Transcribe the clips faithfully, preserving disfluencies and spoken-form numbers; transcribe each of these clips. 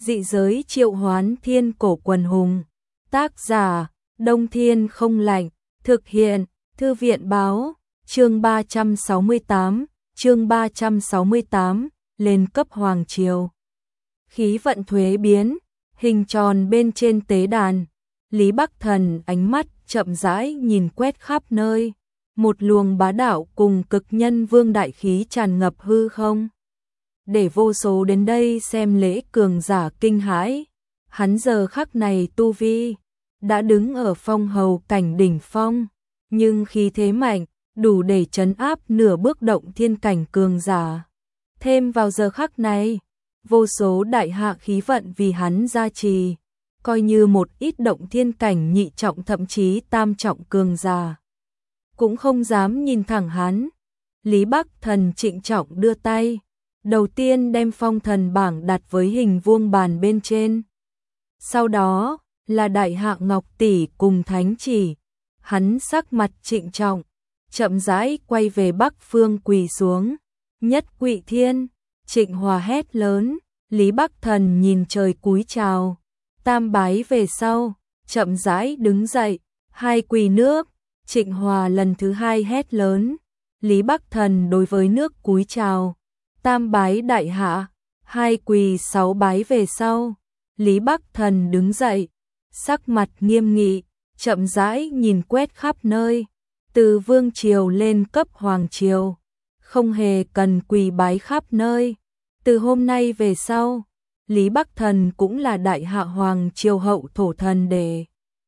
Dị giới triệu hoán thiên cổ quần hùng. Tác giả, Đông Thiên không lạnh. Thực hiện, Thư viện báo. Chương ba trăm sáu mươi tám, chương ba trăm sáu mươi tám, lên cấp hoàng triều. Khí vận thuế biến, hình tròn bên trên tế đàn. Lý Bắc Thần ánh mắt chậm rãi nhìn quét khắp nơi. Một luồng bá đạo cùng cực nhân vương đại khí tràn ngập hư không. Để vô số đến đây xem lễ cường giả kinh hãi. Hắn giờ khắc này tu vi đã đứng ở phong hầu cảnh đỉnh phong, nhưng khí thế mạnh, đủ để trấn áp nửa bước động thiên cảnh cường giả. Thêm vào giờ khắc này, vô số đại hạ khí vận vì hắn gia trì, coi như một ít động thiên cảnh nhị trọng thậm chí tam trọng cường giả cũng không dám nhìn thẳng hắn. Lý Bắc Thần trịnh trọng đưa tay, đầu tiên đem phong thần bảng đặt với hình vuông bàn bên trên. Sau đó là đại hạ ngọc tỷ cùng thánh chỉ. Hắn sắc mặt trịnh trọng, chậm rãi quay về bắc phương quỳ xuống. Nhất Quỵ Thiên, Trịnh Hòa hét lớn. Lý Bắc Thần nhìn trời cúi chào, tam bái về sau, chậm rãi đứng dậy, hai quỳ nước. Trịnh Hòa lần thứ hai hét lớn. Lý Bắc Thần đối với nước cúi chào, tam bái đại hạ, hai quỳ sáu bái về sau. Lý Bắc Thần đứng dậy, sắc mặt nghiêm nghị, chậm rãi nhìn quét khắp nơi. Từ vương triều lên cấp hoàng triều, không hề cần quỳ bái khắp nơi. Từ hôm nay về sau, Lý Bắc Thần cũng là đại hạ hoàng triều hậu thổ thần đề.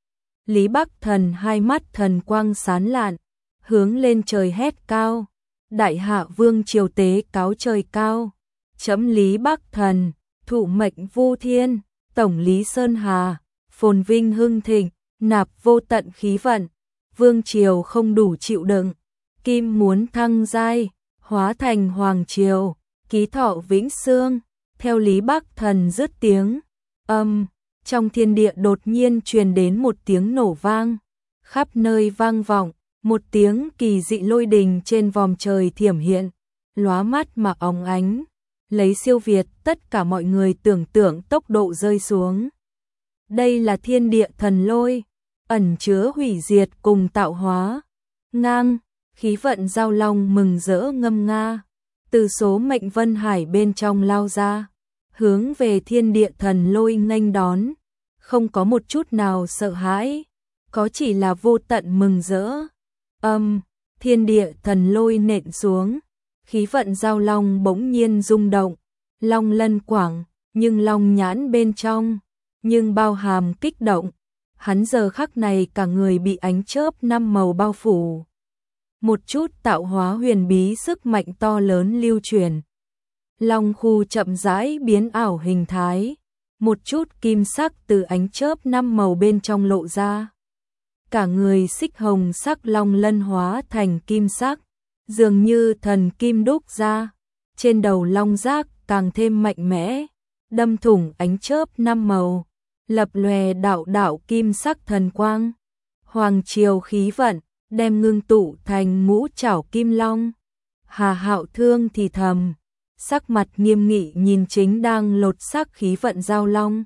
Lý Bắc Thần hai mắt thần quang sáng lạn, hướng lên trời hét cao. Đại hạ vương triều tế cáo trời cao. Chấm Lý Bắc Thần, thụ mệnh vu thiên, tổng lý Sơn Hà, phồn vinh hưng thịnh, nạp vô tận khí vận. Vương triều không đủ chịu đựng, kim muốn thăng giai, hóa thành hoàng triều, ký thọ vĩnh xương. Theo Lý Bắc Thần dứt tiếng, âm, trong thiên địa đột nhiên truyền đến một tiếng nổ vang, khắp nơi vang vọng, một tiếng kỳ dị lôi đình trên vòm trời thiểm hiện, lóa mắt mà óng ánh, lấy siêu việt tất cả mọi người tưởng tượng tốc độ rơi xuống. Đây là thiên địa thần lôi, ẩn chứa hủy diệt cùng tạo hóa. Ngang, khí vận giao long mừng rỡ ngâm nga, từ số mệnh vân hải bên trong lao ra, hướng về thiên địa thần lôi nghênh đón, không có một chút nào sợ hãi, có chỉ là vô tận mừng rỡ. Âm, thiên địa thần lôi nện xuống, khí vận giao long bỗng nhiên rung động, long lân quảng, nhưng long nhãn bên trong, nhưng bao hàm kích động. Hắn giờ khắc này cả người bị ánh chớp năm màu bao phủ. Một chút tạo hóa huyền bí sức mạnh to lớn lưu truyền. Long khu chậm rãi biến ảo hình thái, một chút kim sắc từ ánh chớp năm màu bên trong lộ ra. Cả người xích hồng sắc long lân hóa thành kim sắc, dường như thần kim đúc ra. Trên đầu long giác càng thêm mạnh mẽ, đâm thủng ánh chớp năm màu, lập lòe đạo đạo kim sắc thần quang. Hoàng triều khí vận đem ngưng tụ thành ngũ trảo kim long. Hà Hạo Thương thì thầm, sắc mặt nghiêm nghị nhìn chính đang lột xác khí vận giao long.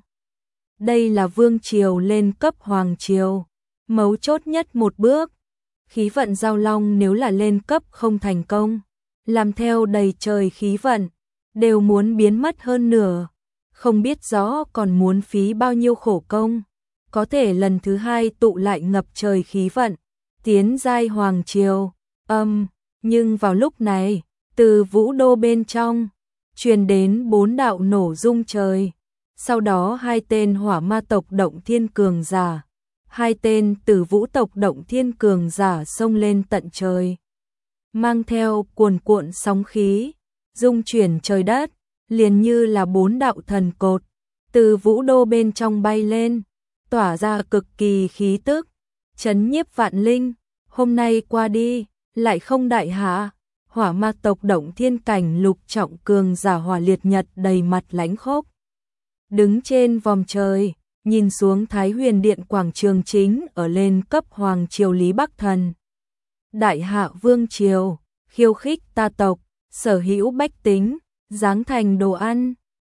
Đây là vương triều lên cấp hoàng triều, mấu chốt nhất một bước. Khí vận giao long nếu là lên cấp không thành công, làm theo đầy trời khí vận, đều muốn biến mất hơn nửa. Không biết rõ còn muốn phí bao nhiêu khổ công, có thể lần thứ hai tụ lại ngập trời khí vận, tiến giai hoàng triều. Âm, nhưng vào lúc này, từ vũ đô bên trong, truyền đến bốn đạo nổ rung trời. Sau đó hai tên hỏa ma tộc động thiên cường giả, hai tên tử vũ tộc động thiên cường giả xông lên tận trời, mang theo cuồn cuộn sóng khí, rung chuyển trời đất, liền như là bốn đạo thần cột, từ vũ đô bên trong bay lên, tỏa ra cực kỳ khí tức, chấn nhiếp vạn linh. Hôm nay qua đi, lại không đại hạ, hỏa ma tộc động thiên cảnh lục trọng cường giả Hỏa Liệt Nhật đầy mặt lãnh khốc. Đứng trên vòm trời, nhìn xuống Thái Huyền Điện quảng trường chính ở lên cấp hoàng triều Lý Bắc Thần. Đại hạ vương triều, khiêu khích ta tộc, sở hữu bách tính, giáng thành đồ ăn.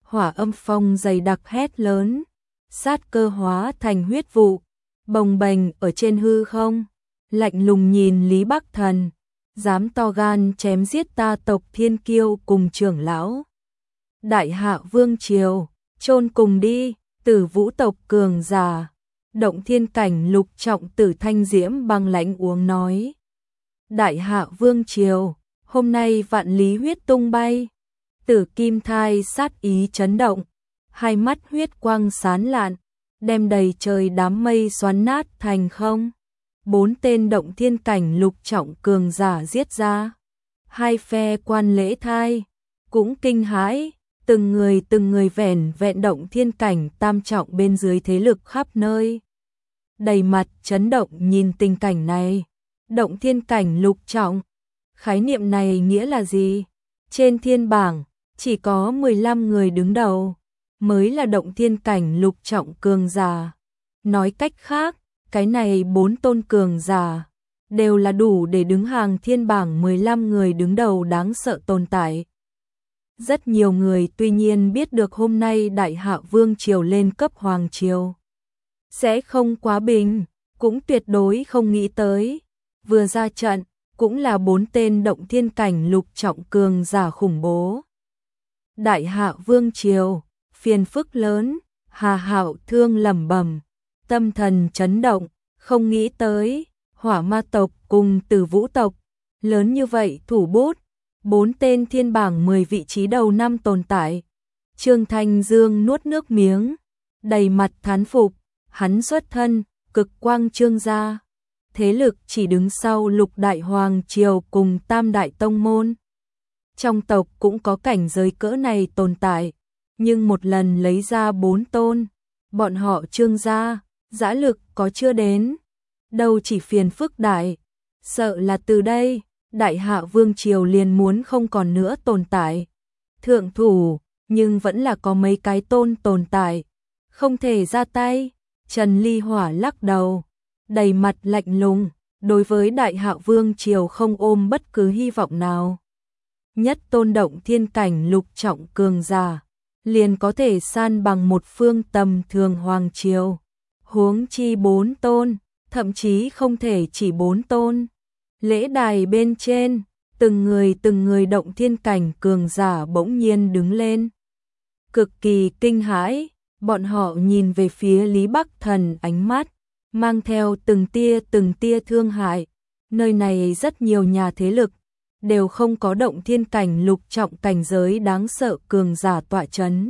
hỏa âm phong dày đặc hét lớn, sát cơ hóa thành huyết vụ, bồng bềnh ở trên hư không, lạnh lùng nhìn Lý Bắc Thần, dám to gan chém giết ta tộc Thiên Kiêu cùng trưởng lão. Đại hạ vương triều, chôn cùng đi, Tử Vũ tộc cường giả. Động thiên cảnh lục trọng Tử Thanh Diễm băng lãnh uống nói. Đại hạ vương triều, hôm nay vạn lý huyết tung bay. Tử Kim Thai sát ý chấn động, hai mắt huyết quang sán lạn, đem đầy trời đám mây xoắn nát thành không. Bốn tên động thiên cảnh lục trọng cường giả giết ra. Hai phe quan lễ thai cũng kinh hãi, từng người từng người vẻn vẹn động thiên cảnh tam trọng bên dưới thế lực khắp nơi. Đầy mặt chấn động nhìn tình cảnh này. Động thiên cảnh lục trọng, khái niệm này nghĩa là gì? Trên thiên bảng chỉ có mười lăm người đứng đầu mới là động thiên cảnh lục trọng cường giả. Nói cách khác, cái này bốn tôn cường giả đều là đủ để đứng hàng thiên bảng mười lăm người đứng đầu đáng sợ tồn tại. Rất nhiều người tuy nhiên biết được hôm nay Đại Hạ Vương triều lên cấp hoàng triều sẽ không quá bình, cũng tuyệt đối không nghĩ tới, vừa ra trận cũng là bốn tên động thiên cảnh lục trọng cường giả khủng bố. Đại Hạ Vương triều, phiền phức lớn, Hà Hạo Thương lẩm bẩm, tâm thần chấn động, không nghĩ tới, Hỏa Ma tộc cùng Tử Vũ tộc, lớn như vậy thủ bút, bốn tên thiên bảng mười vị trí đầu năm tồn tại. Trương Thanh Dương nuốt nước miếng, đầy mặt thán phục, hắn xuất thân, cực quang Trương gia, thế lực chỉ đứng sau Lục Đại Hoàng triều cùng Tam Đại Tông môn. Trong tộc cũng có cảnh giới cỡ này tồn tại, nhưng một lần lấy ra bốn tôn, bọn họ Trương gia, dã lực có chưa đến, đâu chỉ phiền phức đại, sợ là từ đây, Đại Hạ Vương triều liền muốn không còn nữa tồn tại. Thượng thủ, nhưng vẫn là có mấy cái tôn tồn tại, không thể ra tay. Trần Ly Hỏa lắc đầu, đầy mặt lạnh lùng, đối với Đại Hạ Vương triều không ôm bất cứ hy vọng nào. Nhất tôn động thiên cảnh lục trọng cường giả, liền có thể san bằng một phương tầm thường hoàng triều. Huống chi bốn tôn, thậm chí không thể chỉ bốn tôn. Lễ đài bên trên, từng người từng người động thiên cảnh cường giả bỗng nhiên đứng lên. Cực kỳ kinh hãi, bọn họ nhìn về phía Lý Bắc Thần, ánh mắt mang theo từng tia từng tia thương hại. Nơi này rất nhiều nhà thế lực đều không có động thiên cảnh lục trọng cảnh giới đáng sợ cường giả tọa chấn.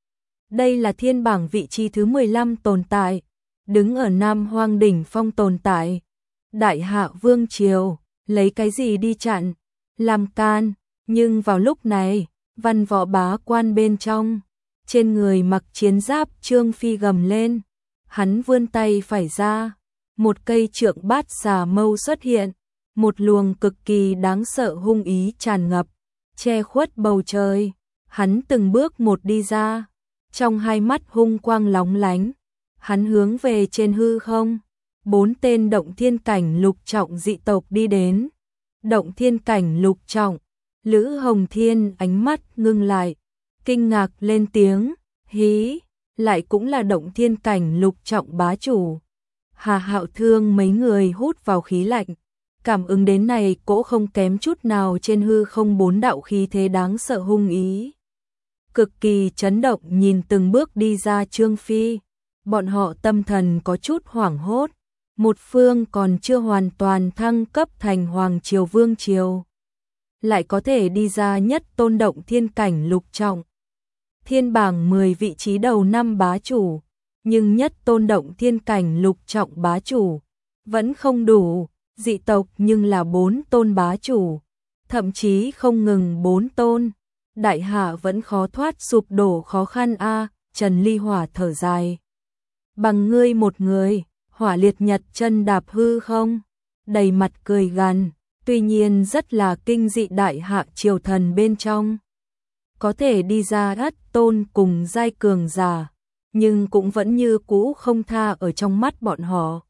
Đây là thiên bảng vị trí thứ mười lăm tồn tại, đứng ở Nam Hoang đỉnh phong tồn tại. Đại Hạ Vương triều, lấy cái gì đi chặn, làm can, nhưng vào lúc này, văn võ bá quan bên trong, trên người mặc chiến giáp Trương Phi gầm lên, hắn vươn tay phải ra, một cây trượng bát xà mâu xuất hiện, một luồng cực kỳ đáng sợ hung ý tràn ngập, che khuất bầu trời, hắn từng bước một đi ra, trong hai mắt hung quang lóng lánh, hắn hướng về trên hư không. Bốn tên động thiên cảnh lục trọng dị tộc đi đến. Động thiên cảnh lục trọng, Lữ Hồng Thiên ánh mắt ngưng lại, kinh ngạc lên tiếng, hí, lại cũng là động thiên cảnh lục trọng bá chủ. Hà Hạo Thương mấy người hút vào khí lạnh, cảm ứng đến này cỗ không kém chút nào trên hư không bốn đạo khí thế đáng sợ hung ý. Cực kỳ chấn động nhìn từng bước đi ra Trương Phi, bọn họ tâm thần có chút hoảng hốt. Một phương còn chưa hoàn toàn thăng cấp thành Hoàng triều Vương triều, lại có thể đi ra nhất tôn động thiên cảnh lục trọng. Thiên bảng mười vị trí đầu năm bá chủ, nhưng nhất tôn động thiên cảnh lục trọng bá chủ vẫn không đủ, dị tộc nhưng là bốn tôn bá chủ, thậm chí không ngừng bốn tôn. Đại Hạ vẫn khó thoát sụp đổ khó khăn a. Trần Ly Hỏa thở dài. Bằng ngươi một người, Hỏa Liệt Nhật chân đạp hư không, đầy mặt cười gằn, tuy nhiên rất là kinh dị. Đại Hạ triều thần bên trong có thể đi ra ất tôn cùng giai cường giả, nhưng cũng vẫn như cũ không tha ở trong mắt bọn họ.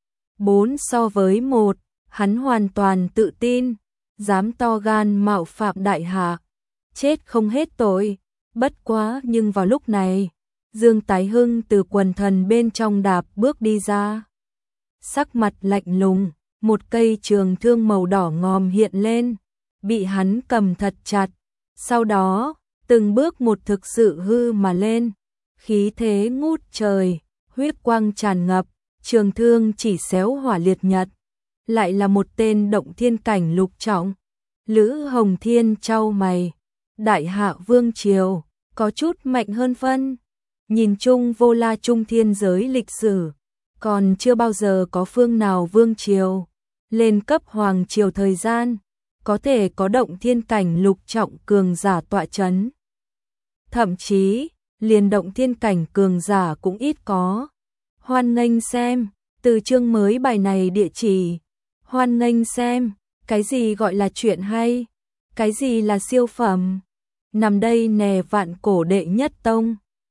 Bốn so với một, hắn hoàn toàn tự tin, dám to gan mạo phạm Đại Hạ, chết không hết tội. Bất quá nhưng vào lúc này, Dương Tái Hưng từ quần thần bên trong đạp bước đi ra. Sắc mặt lạnh lùng, một cây trường thương màu đỏ ngòm hiện lên, bị hắn cầm thật chặt. Sau đó, từng bước một thực sự hư mà lên, khí thế ngút trời, huyết quang tràn ngập, trường thương chỉ xéo hỏa liệt nhật. Lại là một tên động thiên cảnh lục trọng. Lữ Hồng Thiên chau mày, đại hạ vương triều, có chút mạnh hơn phân. Nhìn chung vô la trung thiên giới lịch sử, còn chưa bao giờ có phương nào vương triều lên cấp hoàng triều thời gian, có thể có động thiên cảnh lục trọng cường giả tọa chấn. Thậm chí, liền động thiên cảnh cường giả cũng ít có. Hoan nghênh xem, từ chương mới bài này địa chỉ. Hoan nghênh xem, cái gì gọi là chuyện hay, cái gì là siêu phẩm. Nằm đây nè vạn cổ đệ nhất tông.